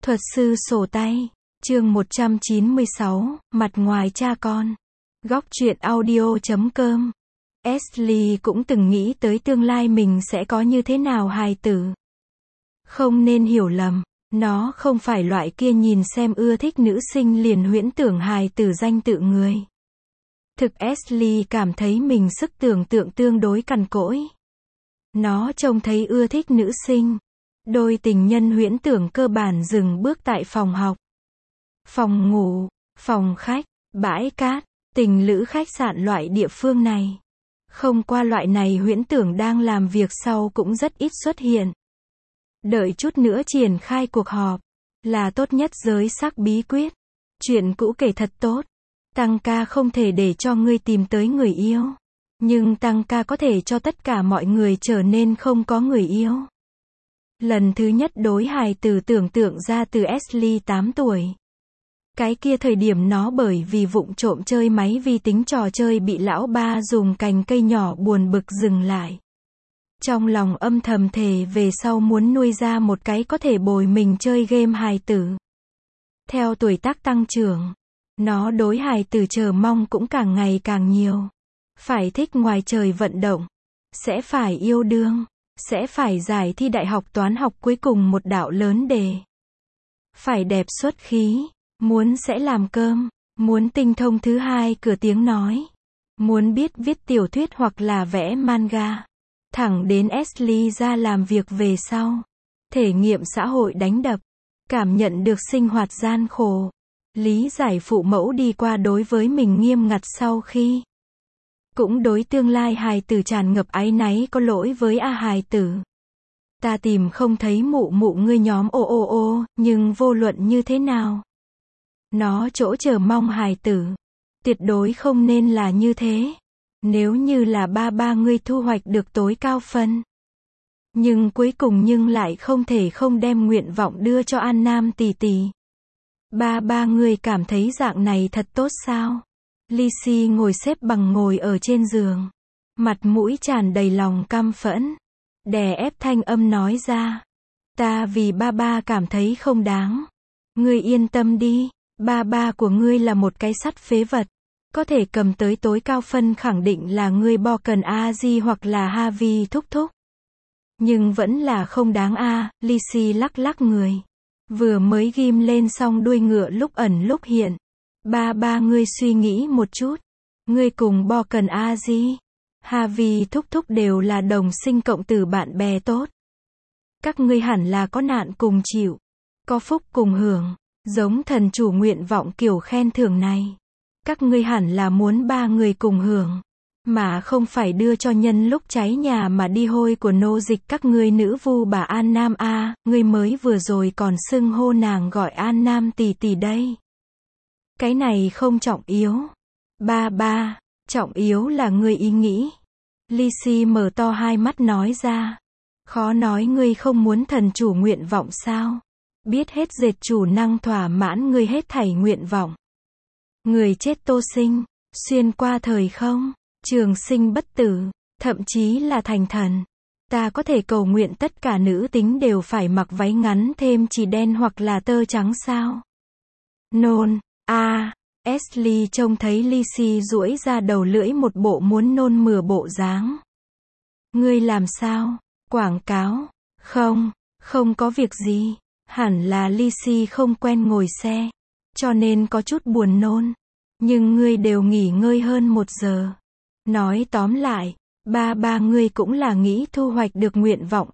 Thuật sư sổ tay, chương 196, mặt ngoài cha con. Góc truyện audio.com. Ashley cũng từng nghĩ tới tương lai mình sẽ có như thế nào hài tử. Không nên hiểu lầm, nó không phải loại kia nhìn xem ưa thích nữ sinh liền huyễn tưởng hài tử danh tự người. Thực Ashley cảm thấy mình sức tưởng tượng tương đối cằn cỗi. Nó trông thấy ưa thích nữ sinh. Đôi tình nhân huyễn tưởng cơ bản dừng bước tại phòng học, phòng ngủ, phòng khách, bãi cát, tình lữ khách sạn loại địa phương này. Không qua loại này huyễn tưởng đang làm việc sau cũng rất ít xuất hiện. Đợi chút nữa triển khai cuộc họp, là tốt nhất giới sắc bí quyết. Chuyện cũ kể thật tốt. Tăng ca không thể để cho ngươi tìm tới người yêu. Nhưng tăng ca có thể cho tất cả mọi người trở nên không có người yêu. Lần thứ nhất đối hài tử tưởng tượng ra từ Ashley 8 tuổi. Cái kia thời điểm nó bởi vì vụng trộm chơi máy vi tính trò chơi bị lão ba dùng cành cây nhỏ buồn bực dừng lại. Trong lòng âm thầm thề về sau muốn nuôi ra một cái có thể bồi mình chơi game hài tử. Theo tuổi tác tăng trưởng, nó đối hài tử chờ mong cũng càng ngày càng nhiều. Phải thích ngoài trời vận động, sẽ phải yêu đương, sẽ phải giải thi đại học toán học cuối cùng một đạo lớn đề. Phải đẹp xuất khí, muốn sẽ làm cơm, muốn tinh thông thứ hai cửa tiếng nói, muốn biết viết tiểu thuyết hoặc là vẽ manga. Thẳng đến Ashley ra làm việc về sau, thể nghiệm xã hội đánh đập, cảm nhận được sinh hoạt gian khổ, lý giải phụ mẫu đi qua đối với mình nghiêm ngặt sau khi. Cũng đối tương lai hài tử tràn ngập áy náy có lỗi với hài tử. Ta tìm không thấy mụ mụ ngươi nhóm ô, nhưng vô luận như thế nào. Nó chỗ chờ mong hài tử. Tuyệt đối không nên là như thế. Nếu như là ba ngươi thu hoạch được tối cao phân. Nhưng cuối cùng nhưng lại không thể không đem nguyện vọng đưa cho An Nam tỷ tỷ. Ba ngươi cảm thấy dạng này thật tốt sao? Lizzie ngồi xếp bằng ngồi ở trên giường. Mặt mũi tràn đầy lòng căm phẫn. Đè ép thanh âm nói ra. Ta vì ba cảm thấy không đáng. Ngươi yên tâm đi. Ba của ngươi là một cái sắt phế vật. Có thể cầm tới tối cao phân khẳng định là ngươi bo cần A-di hoặc là Harvey thúc thúc. Nhưng vẫn là không đáng Lizzie lắc người. Vừa mới ghim lên xong đuôi ngựa lúc ẩn lúc hiện. Ba ngươi suy nghĩ một chút. Ngươi cùng bo cần A-di, Harvey thúc thúc đều là đồng sinh cộng tử bạn bè tốt. Các ngươi hẳn là có nạn cùng chịu, có phúc cùng hưởng, giống thần chủ nguyện vọng kiểu khen thưởng này. Các ngươi hẳn là muốn ba người cùng hưởng, mà không phải đưa cho nhân lúc cháy nhà mà đi hôi của nô dịch các ngươi nữ vu bà An Nam ngươi mới vừa rồi còn xưng hô nàng gọi An Nam tỷ tỷ đây. Cái này không trọng yếu. Ba, trọng yếu là ngươi ý nghĩ. Lizzie mở to hai mắt nói ra. Khó nói ngươi không muốn thần chủ nguyện vọng sao? Biết hết dệt chủ năng thỏa mãn ngươi hết thảy nguyện vọng. Người chết tô sinh, xuyên qua thời không, trường sinh bất tử, thậm chí là thành thần. Ta có thể cầu nguyện tất cả nữ tính đều phải mặc váy ngắn thêm chỉ đen hoặc là tơ trắng sao? Nôn. Ashley trông thấy Lizzie duỗi ra đầu lưỡi một bộ muốn nôn mửa bộ dáng. Ngươi làm sao? Quảng cáo? Không có việc gì. Hẳn là Lizzie không quen ngồi xe, cho nên có chút buồn nôn. Nhưng ngươi đều nghỉ ngơi hơn 1 giờ. Nói tóm lại, ba ngươi cũng là nghĩ thu hoạch được nguyện vọng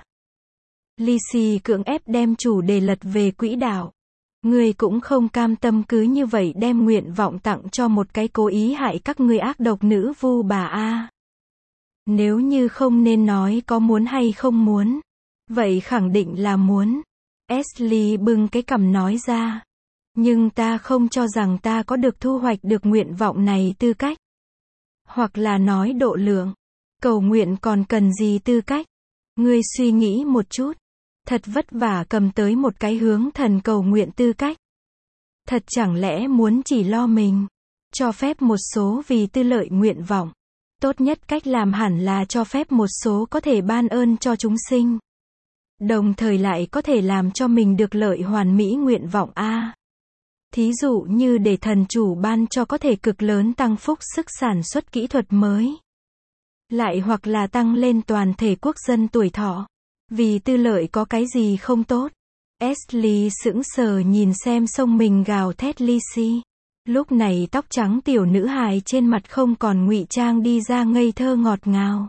Lizzie cưỡng ép đem chủ đề lật về quỹ đạo. Ngươi cũng không cam tâm cứ như vậy đem nguyện vọng tặng cho một cái cố ý hại các ngươi ác độc nữ vu bà Nếu như không nên nói có muốn hay không muốn. Vậy khẳng định là muốn. Ashley bưng cái cằm nói ra. Nhưng ta không cho rằng ta có được thu hoạch được nguyện vọng này tư cách. Hoặc là nói độ lượng. Cầu nguyện còn cần gì tư cách? Ngươi suy nghĩ một chút. Thật vất vả cầm tới một cái hướng thần cầu nguyện tư cách. Thật chẳng lẽ muốn chỉ lo mình, cho phép một số vì tư lợi nguyện vọng. Tốt nhất cách làm hẳn là cho phép một số có thể ban ơn cho chúng sinh. đồng thời lại có thể làm cho mình được lợi hoàn mỹ nguyện vọng a. Thí dụ như để thần chủ ban cho có thể cực lớn tăng phúc sức sản xuất kỹ thuật mới. Lại hoặc là tăng lên toàn thể quốc dân tuổi thọ. Vì tư lợi có cái gì không tốt. Ashley sững sờ nhìn xem sông mình gào thét Lizzie. Lúc này tóc trắng tiểu nữ hài trên mặt không còn ngụy trang đi ra ngây thơ ngọt ngào.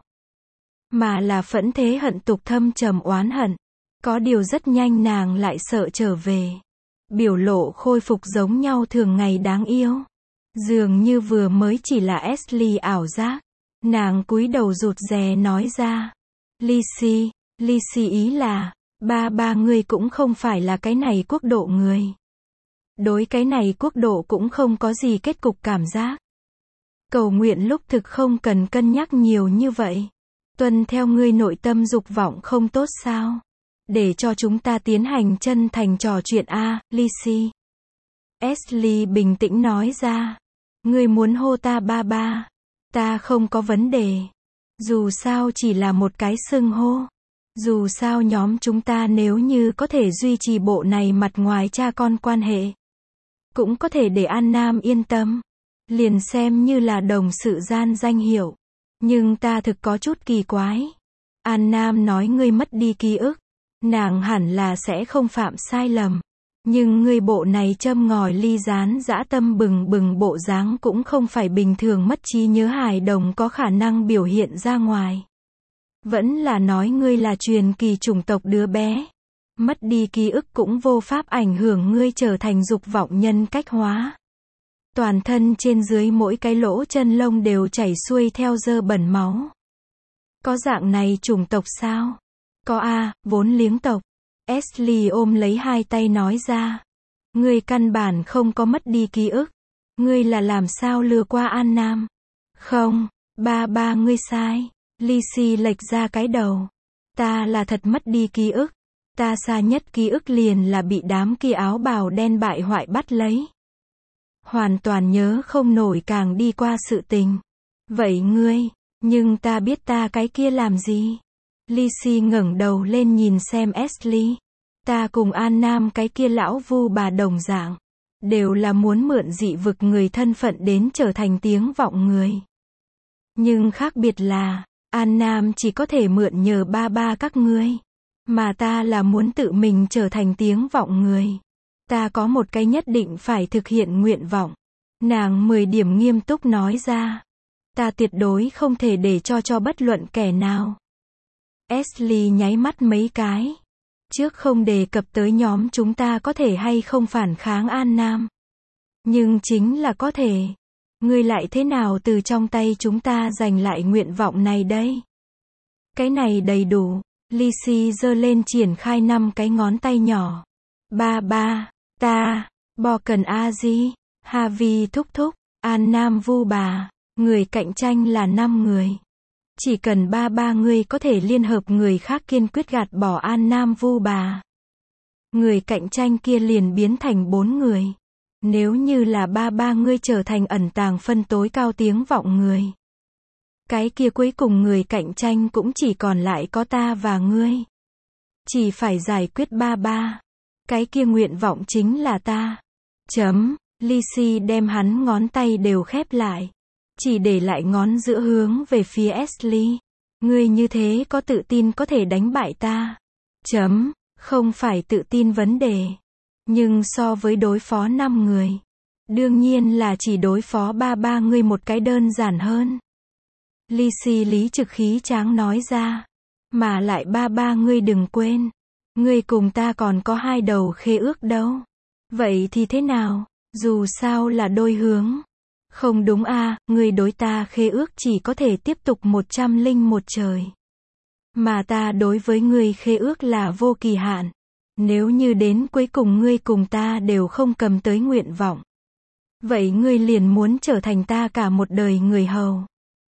Mà là phẫn thế hận tục thâm trầm oán hận. Có điều rất nhanh nàng lại sợ trở về. Biểu lộ khôi phục giống nhau thường ngày đáng yêu. Dường như vừa mới chỉ là Ashley ảo giác. Nàng cúi đầu rụt rè nói ra. Lizzie ý là, ba ngươi cũng không phải là cái này quốc độ người. Đối cái này quốc độ cũng không có gì kết cục cảm giác. Cầu nguyện lúc thực không cần cân nhắc nhiều như vậy. Tuân theo ngươi nội tâm dục vọng không tốt sao? Để cho chúng ta tiến hành chân thành trò chuyện a, Lizzie. Ashley bình tĩnh nói ra. Ngươi muốn hô ta ba. Ta không có vấn đề. Dù sao chỉ là một cái xưng hô. Dù sao nhóm chúng ta nếu như có thể duy trì bộ này mặt ngoài cha con quan hệ. Cũng có thể để An Nam yên tâm. Liền xem như là đồng sự gian danh hiệu. Nhưng ta thực có chút kỳ quái. An Nam nói ngươi mất đi ký ức. Nàng hẳn là sẽ không phạm sai lầm. Nhưng ngươi bộ này châm ngòi ly gián dã tâm bừng bừng bộ dáng cũng không phải bình thường mất trí nhớ hài đồng có khả năng biểu hiện ra ngoài. Vẫn là nói ngươi là truyền kỳ chủng tộc đứa bé. Mất đi ký ức cũng vô pháp ảnh hưởng ngươi trở thành dục vọng nhân cách hóa. Toàn thân trên dưới mỗi cái lỗ chân lông đều chảy xuôi theo dơ bẩn máu. Có dạng này chủng tộc sao? Có a, vốn liếng tộc. Ashley ôm lấy hai tay nói ra. Ngươi căn bản không có mất đi ký ức. Ngươi là làm sao lừa qua An Nam? Không, ba ngươi sai. Lizzie lệch ra cái đầu. Ta là thật mất đi ký ức. Ta xa nhất ký ức liền là bị đám kia áo bào đen bại hoại bắt lấy. Hoàn toàn nhớ không nổi càng đi qua sự tình. Vậy ngươi, nhưng ta biết ta cái kia làm gì? Lizzie ngẩng đầu lên nhìn xem Ashley. Ta cùng An Nam cái kia lão vu bà đồng dạng. Đều là muốn mượn dị vực người thân phận đến trở thành tiếng vọng người. Nhưng khác biệt là, An Nam chỉ có thể mượn nhờ ba các ngươi. Mà ta là muốn tự mình trở thành tiếng vọng người. Ta có một cái nhất định phải thực hiện nguyện vọng. Nàng 10 điểm nghiêm túc nói ra. Ta tuyệt đối không thể để cho bất luận kẻ nào. Ashley nháy mắt mấy cái. Trước không đề cập tới nhóm chúng ta có thể hay không phản kháng An Nam. Nhưng chính là có thể. Ngươi lại thế nào từ trong tay chúng ta giành lại nguyện vọng này đây? Cái này đầy đủ. Lizzie giơ lên triển khai 5 cái ngón tay nhỏ. Ba, ta, Bo cần A-di, Harvey thúc thúc, An Nam vu bà, người cạnh tranh là 5 người. Chỉ cần ba người có thể liên hợp người khác kiên quyết gạt bỏ An Nam vu bà. Người cạnh tranh kia liền biến thành 4 người. Nếu như là ba người trở thành ẩn tàng phân tối cao tiếng vọng người. Cái kia cuối cùng người cạnh tranh cũng chỉ còn lại có ta và ngươi. Chỉ phải giải quyết ba. Cái kia nguyện vọng chính là ta. Lizzie đem hắn ngón tay đều khép lại. Chỉ để lại ngón giữa hướng về phía Ashley. Ngươi như thế có tự tin có thể đánh bại ta. Không phải tự tin vấn đề. Nhưng so với đối phó 5 người. Đương nhiên là chỉ đối phó ba ngươi một cái đơn giản hơn. Lizzie lý trực khí tráng nói ra. Mà lại ba ngươi đừng quên. Ngươi cùng ta còn có 2 đầu khế ước đâu. Vậy thì thế nào? Dù sao là đôi hướng. Không đúng a, ngươi đối ta khế ước chỉ có thể tiếp tục 101 trời. Mà ta đối với ngươi khế ước là vô kỳ hạn. Nếu như đến cuối cùng ngươi cùng ta đều không cầm tới nguyện vọng. Vậy ngươi liền muốn trở thành ta cả một đời người hầu.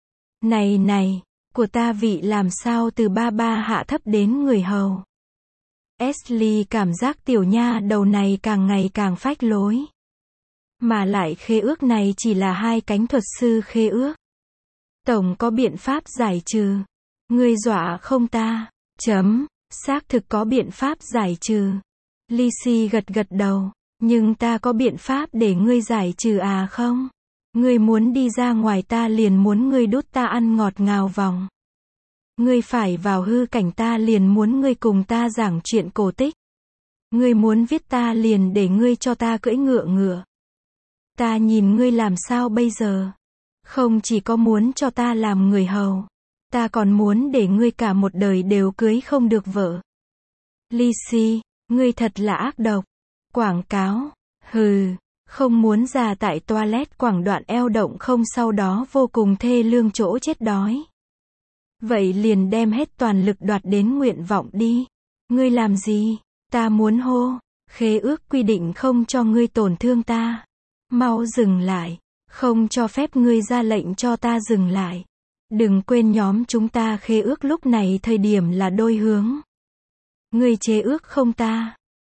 Này, của ta vị làm sao từ ba hạ thấp đến người hầu. Ashley cảm giác tiểu nha đầu này càng ngày càng phách lối. Mà lại khế ước này chỉ là 2 cánh thuật sư khế ước. Tổng có biện pháp giải trừ. Ngươi dọa không ta. Xác thực có biện pháp giải trừ. Lizzie gật gật đầu. Nhưng ta có biện pháp để ngươi giải trừ à không? Ngươi muốn đi ra ngoài ta liền muốn ngươi đút ta ăn ngọt ngào vòng. Ngươi phải vào hư cảnh ta liền muốn ngươi cùng ta giảng chuyện cổ tích. Ngươi muốn viết ta liền để ngươi cho ta cưỡi ngựa ngựa. Ta nhìn ngươi làm sao bây giờ? Không chỉ có muốn cho ta làm người hầu. Ta còn muốn để ngươi cả một đời đều cưới không được vợ. Lizzie, ngươi thật là ác độc. Quảng cáo. Hừ, không muốn ra tại toilet quảng đoạn eo động không sau đó vô cùng thê lương chỗ chết đói. Vậy liền đem hết toàn lực đoạt đến nguyện vọng đi. Ngươi làm gì? Ta muốn hô. Khế ước quy định không cho ngươi tổn thương ta. Mau dừng lại. Không cho phép ngươi ra lệnh cho ta dừng lại. Đừng quên nhóm chúng ta khế ước lúc này thời điểm là đôi hướng. Ngươi chế ước không ta?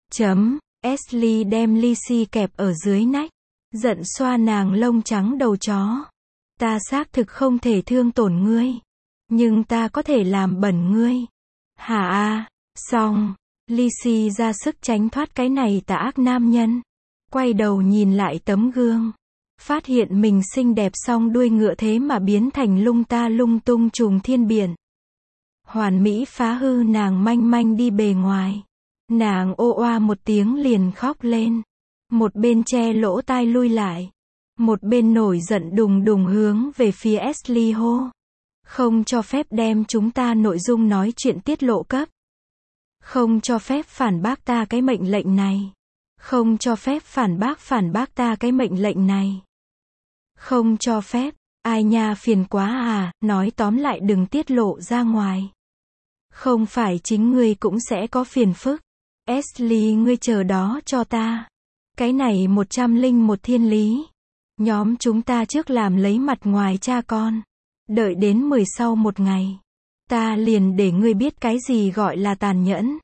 Ashley đem Lizzie kẹp ở dưới nách. Giận xoa nàng lông trắng đầu chó. Ta xác thực không thể thương tổn ngươi. Nhưng ta có thể làm bẩn ngươi. Hả a? Xong. Lizzie ra sức tránh thoát cái này tà ác nam nhân. Quay đầu nhìn lại tấm gương. Phát hiện mình xinh đẹp song đuôi ngựa thế mà biến thành lung ta lung tung trùng thiên biển. Hoàn mỹ phá hư nàng manh manh đi bề ngoài. Nàng ô oa một tiếng liền khóc lên. Một bên che lỗ tai lui lại. Một bên nổi giận đùng đùng hướng về phía Ashley hô. Không cho phép đem chúng ta nội dung nói chuyện tiết lộ cấp. Không cho phép phản bác ta cái mệnh lệnh này. Không cho phép phản bác ta cái mệnh lệnh này. Không cho phép. Ai nha phiền quá à, nói tóm lại đừng tiết lộ ra ngoài. Không phải chính ngươi cũng sẽ có phiền phức. Ashley ngươi chờ đó cho ta. Cái này 101 thiên lý. Nhóm chúng ta trước làm lấy mặt ngoài cha con. Đợi đến 10 sau một ngày. Ta liền để ngươi biết cái gì gọi là tàn nhẫn.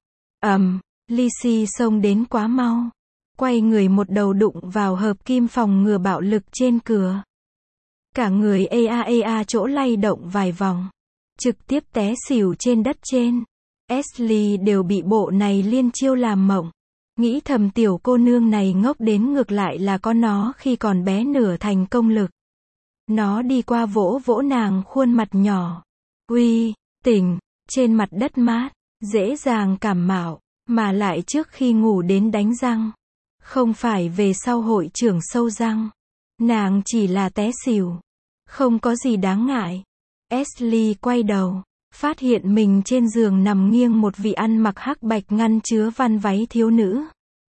Lizzie xông đến quá mau. Quay người một đầu đụng vào hợp kim phòng ngừa bạo lực trên cửa. Cả người ea chỗ lay động vài vòng. Trực tiếp té xỉu trên đất trên. Ashley đều bị bộ này liên chiêu làm mộng. Nghĩ thầm tiểu cô nương này ngốc đến ngược lại là có nó khi còn bé nửa thành công lực. Nó đi qua vỗ vỗ nàng khuôn mặt nhỏ. Uy, tỉnh, trên mặt đất mát, dễ dàng cảm mạo, mà lại trước khi ngủ đến đánh răng. Không phải về sau hội trưởng sâu răng. Nàng chỉ là té xỉu. Không có gì đáng ngại. Ashley quay đầu, phát hiện mình trên giường nằm nghiêng một vị ăn mặc hắc bạch ngăn chứa văn váy thiếu nữ.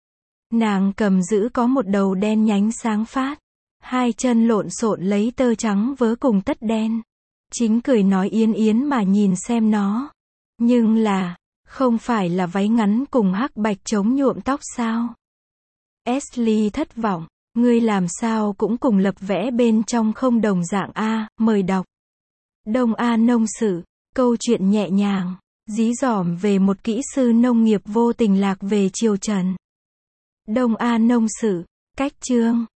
Nàng cầm giữ có một đầu đen nhánh sáng phát. Hai chân lộn xộn lấy tơ trắng vớ cùng tất đen. Chính cười nói yến yến mà nhìn xem nó. Nhưng là, không phải là váy ngắn cùng hắc bạch chống nhuộm tóc sao? Ashley thất vọng. Ngươi làm sao cũng cùng lập vẽ bên trong không đồng dạng a, mời đọc. Đông A nông sự, câu chuyện nhẹ nhàng, dí dỏm về một kỹ sư nông nghiệp vô tình lạc về triều Trần. Đông A nông sự, cách chương.